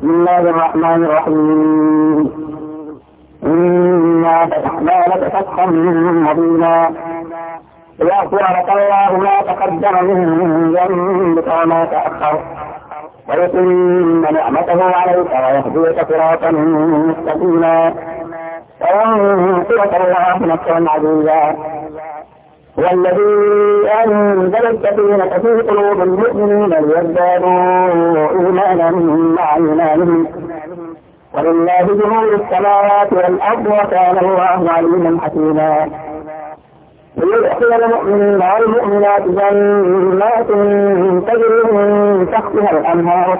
بسم الله الرحمن الرحيم. إنا فتحنا لك فتحا مبينا ليغفر لك الله ما تقدم من ذنبك وما تأخر ويتم نعمته عليك ويهديك صراطا مستقيما وينصرك الله نصرا عزيزا. هو الذي أنزل السكينة في قلوب المؤمنين ليزدادوا إيمانا مع إيمانهم ولله جنود السماوات والأرض وكان الله عليما حكيما. ليدخل المؤمنين والمؤمنات جنات تجري من تحتها الأنهار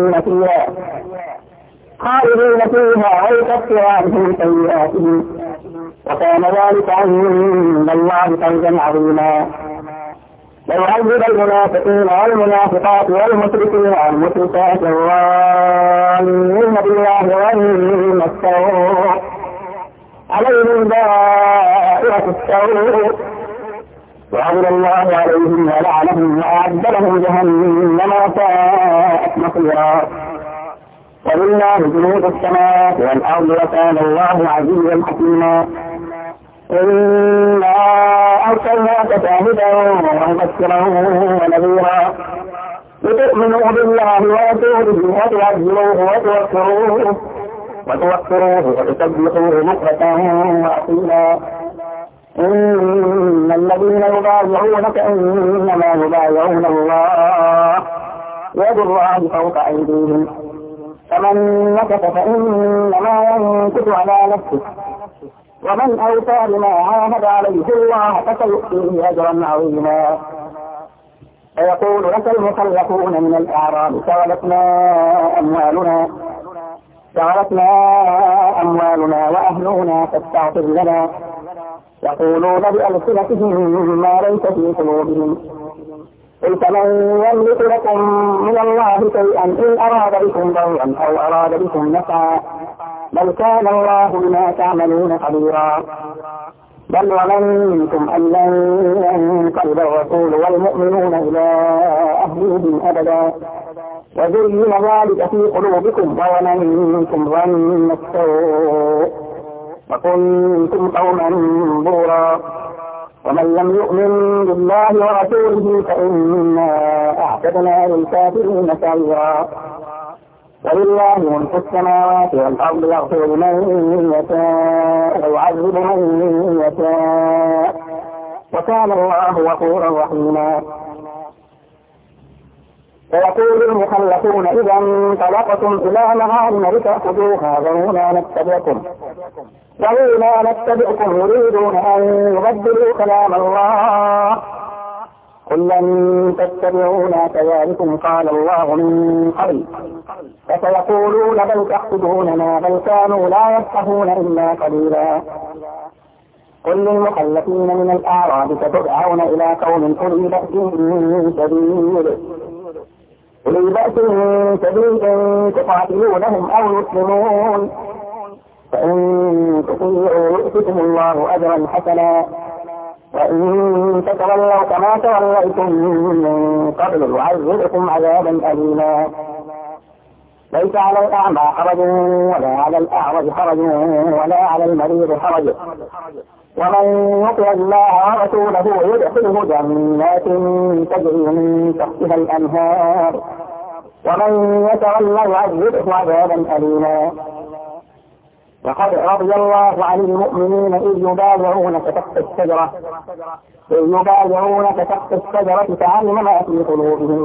خالدين فيها ويكفر عنهم سيئاتهم وكان ذلك عند الله فوزا عظيما. ويعذب المنافقين والمنافقات والمشركين والمشركات الظانين بالله ظن السوء عليهم دائرة السوء وغضب الله عليهم ولعنهم وأعد لهم جهنم وساءت مصيرا. ولله جنود السماوات والأرض وكان الله عزيزا حكيما. إنا أرسلناك شاهدا ومبشرا ونذيرا لتؤمنوا بالله ورسوله وتوكروه وتسبحوه بكرة وأصيلا. إن الذين يبايعونك إنما يبايعون الله يد الله فوق أيديهم فمن نكث فإنما ينكث على نفسه ومن أوفى بما عاهد عليه الله فسيؤتيه أجرا عظيما. فيقول لك المخلفون من الأعراب شغلتنا أموالنا وأهلنا فاستغفر لنا يقولون بألسنتهم ما ليس في قلوبهم قل فمن يملك لكم من الله شيئا إن أراد بكم ضرا أو أراد بكم نفعا بل كان الله بما تعملون خبيرا. بل ومنكم أن لن ينقلب الرسول والمؤمنون إلى أهليهم أبدا وزين ذلك في قلوبكم وظننتم ظن السوء وكنتم قوما بورا. ومن لم يؤمن بالله ورسوله فإنا أعتدنا للكافرين سعيرا. ولله ملك السماوات والأرض يغفر لمن يشاء ويعذب من يشاء وكان الله غفورا رحيما. ويقول المخلفون إذا انطلقتم إلى مغانم لتأخذوها ذرونا نتبعكم يريدون أن يبدلوا كلام الله قل لن تتبعونا كذلكم قال الله من قبل فسيقولون بل تحسدوننا بل كانوا لا يفقهون إلا قليلا. قل للمخلفين من الأعراب ستدعون إلى قوم أولي بأس شديد تقاتلونهم أو يسلمون فإن تطيعوا يؤتكم الله أجرا حسنا وإن تتولوا كما توليتم من قبل يعذبكم عذابا أليما. ليس على الأعمى حرج ولا على الأعرج حرج ولا على المريض حرج ومن يطع الله ورسوله يدخله جنات تجري من تحتها الأنهار ومن يتولى يعذبه عذابا أليما. لقد رضي الله عن المؤمنين إذ يبايعونك تحت الشجرة فعلم ما في قلوبهم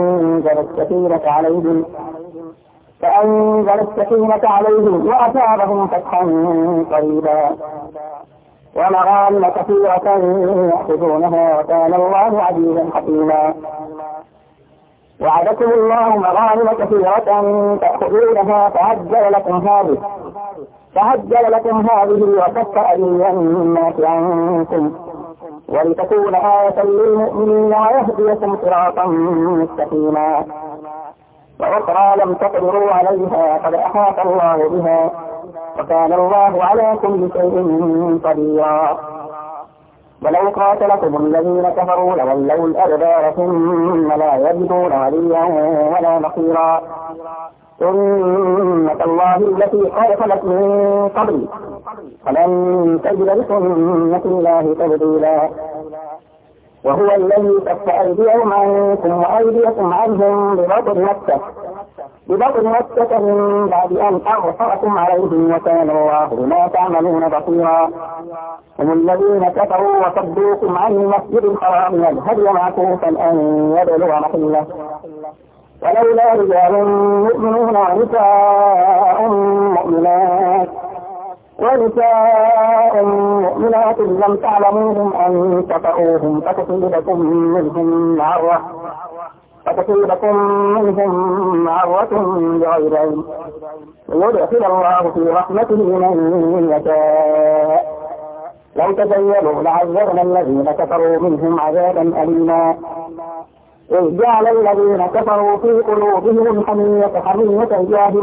فأنزل السكينة عليهم وأثابهم فتحا قريبا ومغانم كثيرة يأخذونها وكان الله عزيزا حكيما. وعدكم الله مغانم كثيرة تأخذونها فعجل لكم هذه وكف أيدي الناس عنكم ولتكون آية للمؤمنين ويهديكم صراطا مستقيما. وأخرى لم تقدروا عليها قد أحاط الله بها وكان الله على كل شيء قديرا. ولو قاتلكم الذين كفروا لولوا الأدبار ثم لا يجدون وليا ولا نصيرا. سنة الله التي قد خلت من قبل ولن تجد لسنة الله تبديلا. وهو الذي كف أيديهم عنكم وأيديكم عنهم ببطن مكة من بعد أن أغفركم عليهم وكان الله بما تعملون بصيرا. هم الذين كفروا وصدوكم عن المسجد الحرام والهدي معكوفا أن يبلغ محله ولولا رجال مؤمنون ونساء مؤمنات لم تعلموهم أن تطؤوهم فتصيبكم منهم معرة بغير علم ويدخل الله في رحمته من يشاء. لو تزيلوا لعذبنا الذين كفروا منهم عذابا أليما. إذ جعل الذين كفروا في قلوبهم حمية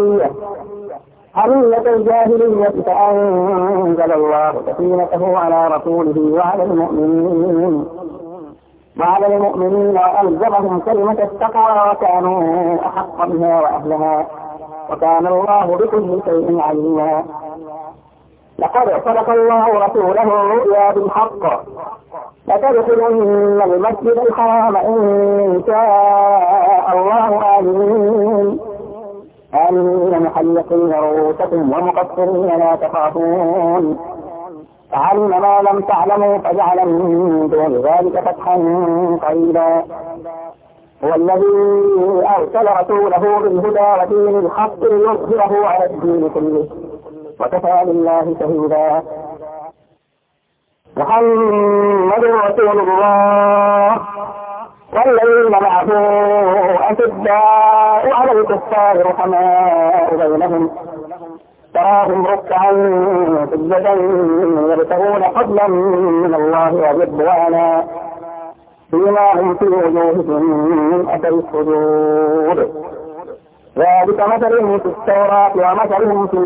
الجاهلية فأنزل الله سكينته على رسوله وعلى المؤمنين وألزمهم كلمة التقوى وكانوا أحق بها وأهلها وكان الله بكل شيء عليما. لقد صدق الله رسوله الرؤيا بالحق لتدخلن المسجد الحرام إن شاء الله آمنين محلقين رؤوسكم ومقصرين لا تخافون فعلم ما لم تعلموا فجعل من دون ذلك فتحا قريبا. هو الذي أرسل رسوله بالهدى ودين الحق ليظهره على الدين كله وكفى بالله شهيدا. محمد رسول الله والذين معه أشداء على الكفار رحماء بينهم تراهم ركعا سجدا يبتغون فضلا من الله ورضوانا سيماهم في وجوههم من أثر السجود ذلك مثلهم في التوراة ومثلهم في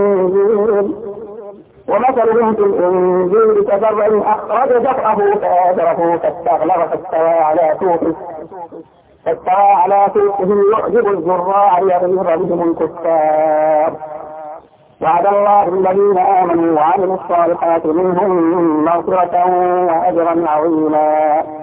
الإنجيل كزرع أخرج شطأه فآزره فاستغلظ فاستوى على سوقه يعجب الزراع ليغيظ بهم الكفار. وعد الله الذين آمنوا وعملوا الصالحات منهم مغفرة وأجرا عظيما.